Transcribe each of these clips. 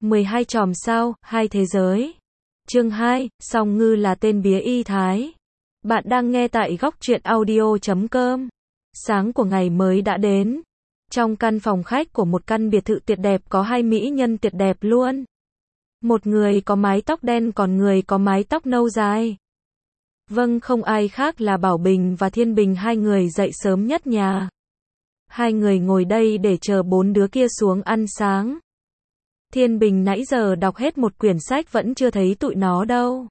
12 chòm sao, hai thế giới. Chương 2, Song Ngư là tên bía y thái. Bạn đang nghe tại góc truyện audio.com. Sáng của ngày mới đã đến. Trong căn phòng khách của một căn biệt thự tuyệt đẹp có hai mỹ nhân tuyệt đẹp luôn. Một người có mái tóc đen còn người có mái tóc nâu dài. Vâng, không ai khác là Bảo Bình và Thiên Bình, hai người dậy sớm nhất nhà. Hai người ngồi đây để chờ bốn đứa kia xuống ăn sáng. Thiên Bình nãy giờ đọc hết một quyển sách vẫn chưa thấy tụi nó đâu.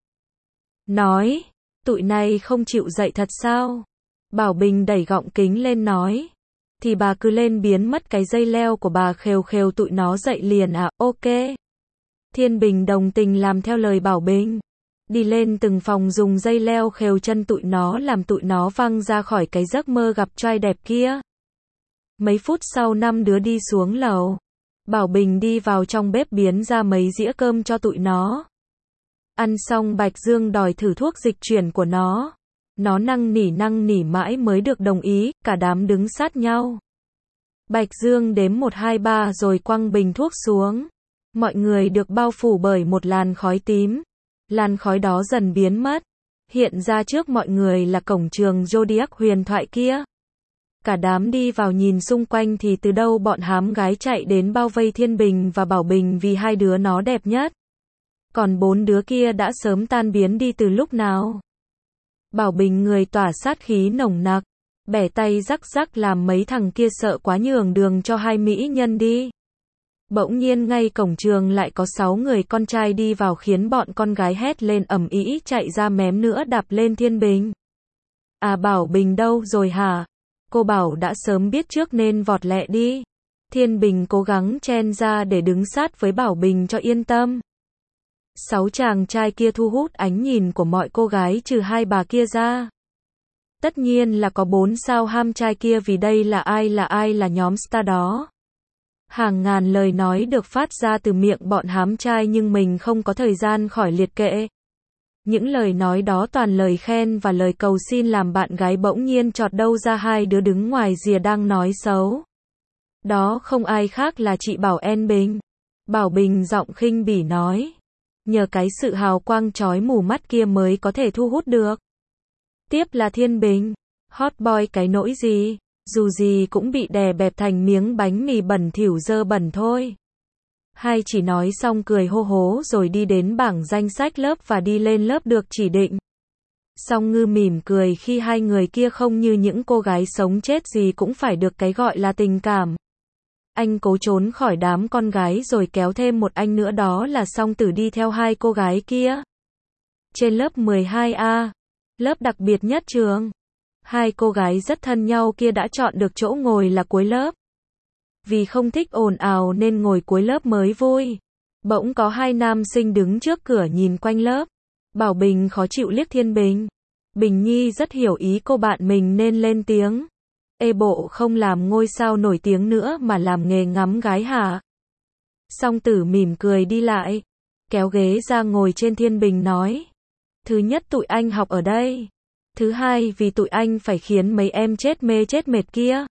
Nói, tụi này không chịu dậy thật sao? Bảo Bình đẩy gọng kính lên nói. Thì bà cứ lên biến mất cái dây leo của bà, khều khều tụi nó dậy liền à, ok. Thiên Bình đồng tình làm theo lời Bảo Bình. Đi lên từng phòng dùng dây leo khều chân tụi nó làm tụi nó văng ra khỏi cái giấc mơ gặp trai đẹp kia. Mấy phút sau năm đứa đi xuống lầu. Bảo Bình đi vào trong bếp biến ra mấy dĩa cơm cho tụi nó. Ăn xong Bạch Dương đòi thử thuốc dịch chuyển của nó. Nó năn nỉ mãi mới được đồng ý, cả đám đứng sát nhau. Bạch Dương đếm 1, 2, 3 rồi quăng bình thuốc xuống. Mọi người được bao phủ bởi một làn khói tím. Làn khói đó dần biến mất. Hiện ra trước mọi người là cổng trường Zodiac huyền thoại kia. Cả đám đi vào nhìn xung quanh thì từ đâu bọn hám gái chạy đến bao vây Thiên Bình và Bảo Bình vì hai đứa nó đẹp nhất. Còn bốn đứa kia đã sớm tan biến đi từ lúc nào. Bảo Bình người tỏa sát khí nồng nặc, bẻ tay rắc rắc làm mấy thằng kia sợ quá nhường đường cho hai mỹ nhân đi. Bỗng nhiên ngay cổng trường lại có 6 người con trai đi vào khiến bọn con gái hét lên ầm ĩ chạy ra mém nữa đạp lên Thiên Bình. À, Bảo Bình đâu rồi hả? Cô Bảo đã sớm biết trước nên vọt lẹ đi. Thiên Bình cố gắng chen ra để đứng sát với Bảo Bình cho yên tâm. 6 chàng trai kia thu hút ánh nhìn của mọi cô gái trừ hai bà kia ra. Tất nhiên là có 4 sao ham trai kia vì đây là ai là nhóm star đó. Hàng ngàn lời nói được phát ra từ miệng bọn hám trai nhưng mình không có thời gian khỏi liệt kệ. Những lời nói đó toàn lời khen và lời cầu xin làm bạn gái bỗng nhiên chọt đâu ra hai đứa đứng ngoài rìa đang nói xấu. Đó không ai khác là chị Bảo En Bình. Bảo Bình giọng khinh bỉ nói. Nhờ cái sự hào quang chói mù mắt kia mới có thể thu hút được. Tiếp là Thiên Bình. Hot boy cái nỗi gì, dù gì cũng bị đè bẹp thành miếng bánh mì bẩn thỉu dơ bẩn thôi. Hai chỉ nói xong cười hô hố rồi đi đến bảng danh sách lớp và đi lên lớp được chỉ định. Song Ngư mỉm cười khi hai người kia không như những cô gái sống chết gì cũng phải được cái gọi là tình cảm. Anh cố trốn khỏi đám con gái rồi kéo thêm một anh nữa, đó là Song Tử đi theo hai cô gái kia. Trên lớp 12A, lớp đặc biệt nhất trường, hai cô gái rất thân nhau kia đã chọn được chỗ ngồi là cuối lớp. Vì không thích ồn ào nên ngồi cuối lớp mới vui. Bỗng có hai nam sinh đứng trước cửa nhìn quanh lớp. Bảo Bình khó chịu liếc Thiên Bình. Bình Nhi rất hiểu ý cô bạn mình nên lên tiếng. Ê, bộ không làm ngôi sao nổi tiếng nữa mà làm nghề ngắm gái hả? Song Tử mỉm cười đi lại, kéo ghế ra ngồi trên Thiên Bình nói. Thứ nhất tụi anh học ở đây. Thứ hai vì tụi anh phải khiến mấy em chết mê chết mệt kia.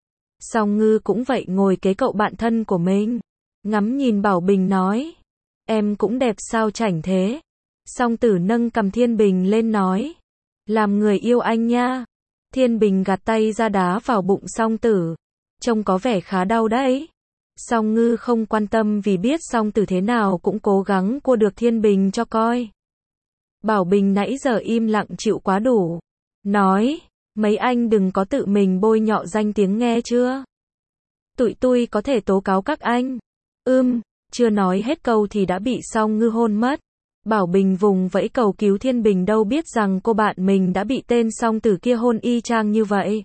Song Ngư cũng vậy ngồi kế cậu bạn thân của mình. Ngắm nhìn Bảo Bình nói. Em cũng đẹp sao chảnh thế. Song Tử nâng cầm Thiên Bình lên nói. Làm người yêu anh nha. Thiên Bình gạt tay ra đá vào bụng Song Tử. Trông có vẻ khá đau đấy. Song Ngư không quan tâm vì biết Song Tử thế nào cũng cố gắng cua được Thiên Bình cho coi. Bảo Bình nãy giờ im lặng chịu quá đủ. Nói, mấy anh đừng có tự mình bôi nhọ danh tiếng nghe chưa? Tụi tôi có thể tố cáo các anh. Chưa nói hết câu thì đã bị Song Ngư hôn mất. Bảo Bình vùng vẫy cầu cứu Thiên Bình đâu biết rằng cô bạn mình đã bị tên Song Tử kia hôn y chang như vậy.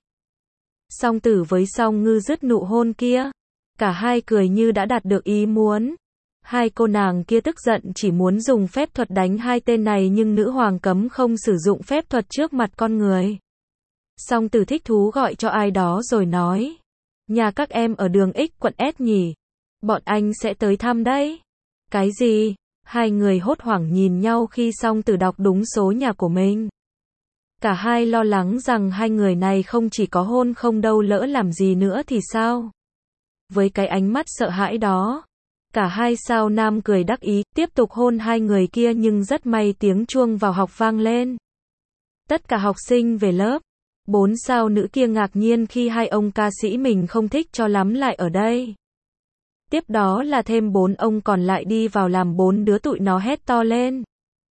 Song Tử với Song Ngư dứt nụ hôn kia. Cả hai cười như đã đạt được ý muốn. Hai cô nàng kia tức giận chỉ muốn dùng phép thuật đánh hai tên này nhưng nữ hoàng cấm không sử dụng phép thuật trước mặt con người. Song Tử thích thú gọi cho ai đó rồi nói. Nhà các em ở đường X quận S nhỉ? Bọn anh sẽ tới thăm đấy. Cái gì? Hai người hốt hoảng nhìn nhau khi Song Tử đọc đúng số nhà của mình. Cả hai lo lắng rằng hai người này không chỉ có hôn không đâu lỡ làm gì nữa thì sao? Với cái ánh mắt sợ hãi đó, Cả hai sao nam cười đắc ý, tiếp tục hôn hai người kia nhưng rất may tiếng chuông vào học vang lên. Tất cả học sinh về lớp. 4 sao nữ kia ngạc nhiên khi hai ông ca sĩ mình không thích cho lắm lại ở đây. Tiếp đó là thêm 4 ông còn lại đi vào làm 4 đứa tụi nó hét to lên.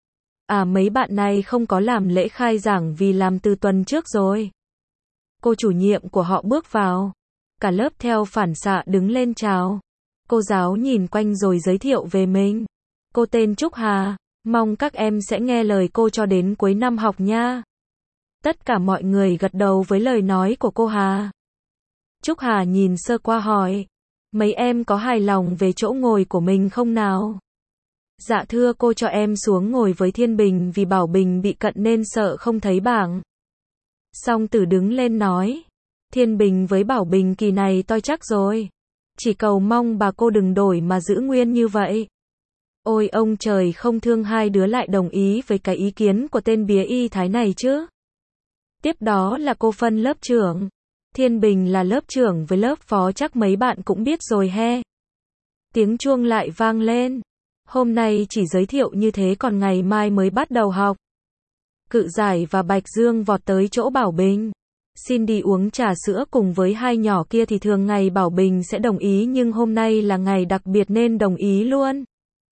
À mấy bạn này không có làm lễ khai giảng vì làm từ tuần trước rồi. Cô chủ nhiệm của họ bước vào. Cả lớp theo phản xạ đứng lên chào. Cô giáo nhìn quanh rồi giới thiệu về mình. Cô tên Trúc Hà, mong các em sẽ nghe lời cô cho đến cuối năm học nha. Tất cả mọi người gật đầu với lời nói của cô Hà. Trúc Hà nhìn sơ qua hỏi, mấy em có hài lòng về chỗ ngồi của mình không nào? Dạ thưa cô, cho em xuống ngồi với Thiên Bình vì Bảo Bình bị cận nên sợ không thấy bảng. Song Tử đứng lên nói, Thiên Bình với Bảo Bình kỳ này toi chắc rồi. Chỉ cầu mong bà cô đừng đổi mà giữ nguyên như vậy. Ôi ông trời, không thương hai đứa lại đồng ý với cái ý kiến của tên bía y thái này chứ. Tiếp đó là cô phân lớp trưởng. Thiên Bình là lớp trưởng với lớp phó, chắc mấy bạn cũng biết rồi he. Tiếng chuông lại vang lên. Hôm nay chỉ giới thiệu như thế còn ngày mai mới bắt đầu học. Cự Giải và Bạch Dương vọt tới chỗ Bảo Bình. Xin đi uống trà sữa cùng với hai nhỏ kia thì thường ngày Bảo Bình sẽ đồng ý nhưng hôm nay là ngày đặc biệt nên đồng ý luôn.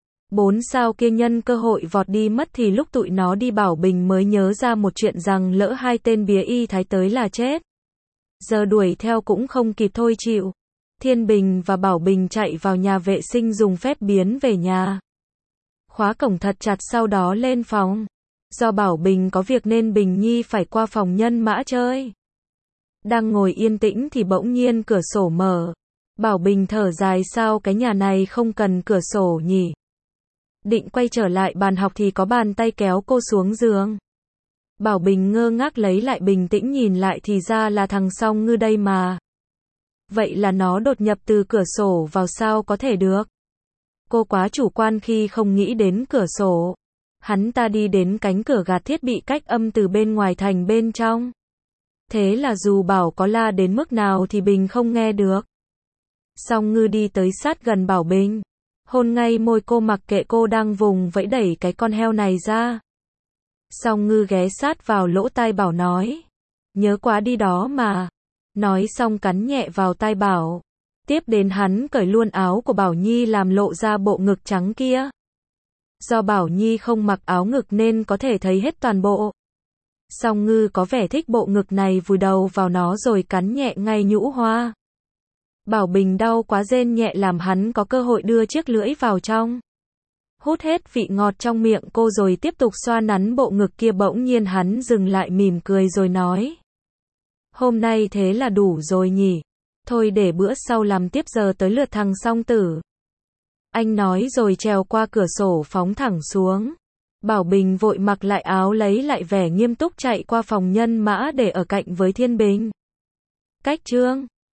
4 sao kia nhân cơ hội vọt đi mất thì lúc tụi nó đi Bảo Bình mới nhớ ra một chuyện rằng lỡ hai tên bía y thái tới là chết. Giờ đuổi theo cũng không kịp thôi chịu. Thiên Bình và Bảo Bình chạy vào nhà vệ sinh dùng phép biến về nhà. Khóa cổng thật chặt sau đó lên phòng. Do Bảo Bình có việc nên Bình Nhi phải qua phòng Nhân Mã chơi. Đang ngồi yên tĩnh thì bỗng nhiên cửa sổ mở. Bảo Bình thở dài, sao cái nhà này không cần cửa sổ nhỉ? Định quay trở lại bàn học thì có bàn tay kéo cô xuống giường. Bảo Bình ngơ ngác lấy lại bình tĩnh nhìn lại thì ra là thằng Song Ngư đây mà. Vậy là nó đột nhập từ cửa sổ vào sao có thể được? Cô quá chủ quan khi không nghĩ đến cửa sổ. Hắn ta đi đến cánh cửa gạt thiết bị cách âm từ bên ngoài thành bên trong. Thế là dù Bảo có la đến mức nào thì Bình không nghe được. Song Ngư đi tới sát gần Bảo Bình. Hôn ngay môi cô mặc kệ cô đang vùng vẫy đẩy cái con heo này ra. Song Ngư ghé sát vào lỗ tai Bảo nói. Nhớ quá đi đó mà. Nói xong cắn nhẹ vào tai Bảo. Tiếp đến hắn cởi luôn áo của Bảo Nhi làm lộ ra bộ ngực trắng kia. Do Bảo Nhi không mặc áo ngực nên có thể thấy hết toàn bộ. Song Ngư có vẻ thích bộ ngực này, vùi đầu vào nó rồi cắn nhẹ ngay nhũ hoa. Bảo Bình đau quá rên nhẹ làm hắn có cơ hội đưa chiếc lưỡi vào trong. Hút hết vị ngọt trong miệng cô rồi tiếp tục xoa nắn bộ ngực kia. Bỗng nhiên hắn dừng lại mỉm cười rồi nói. Hôm nay thế là đủ rồi nhỉ? Thôi để bữa sau làm tiếp, giờ tới lượt thằng Song Tử. Anh nói rồi trèo qua cửa sổ phóng thẳng xuống. Bảo Bình vội mặc lại áo lấy lại vẻ nghiêm túc chạy qua phòng Nhân Mã để ở cạnh với Thiên Bình. Cách chương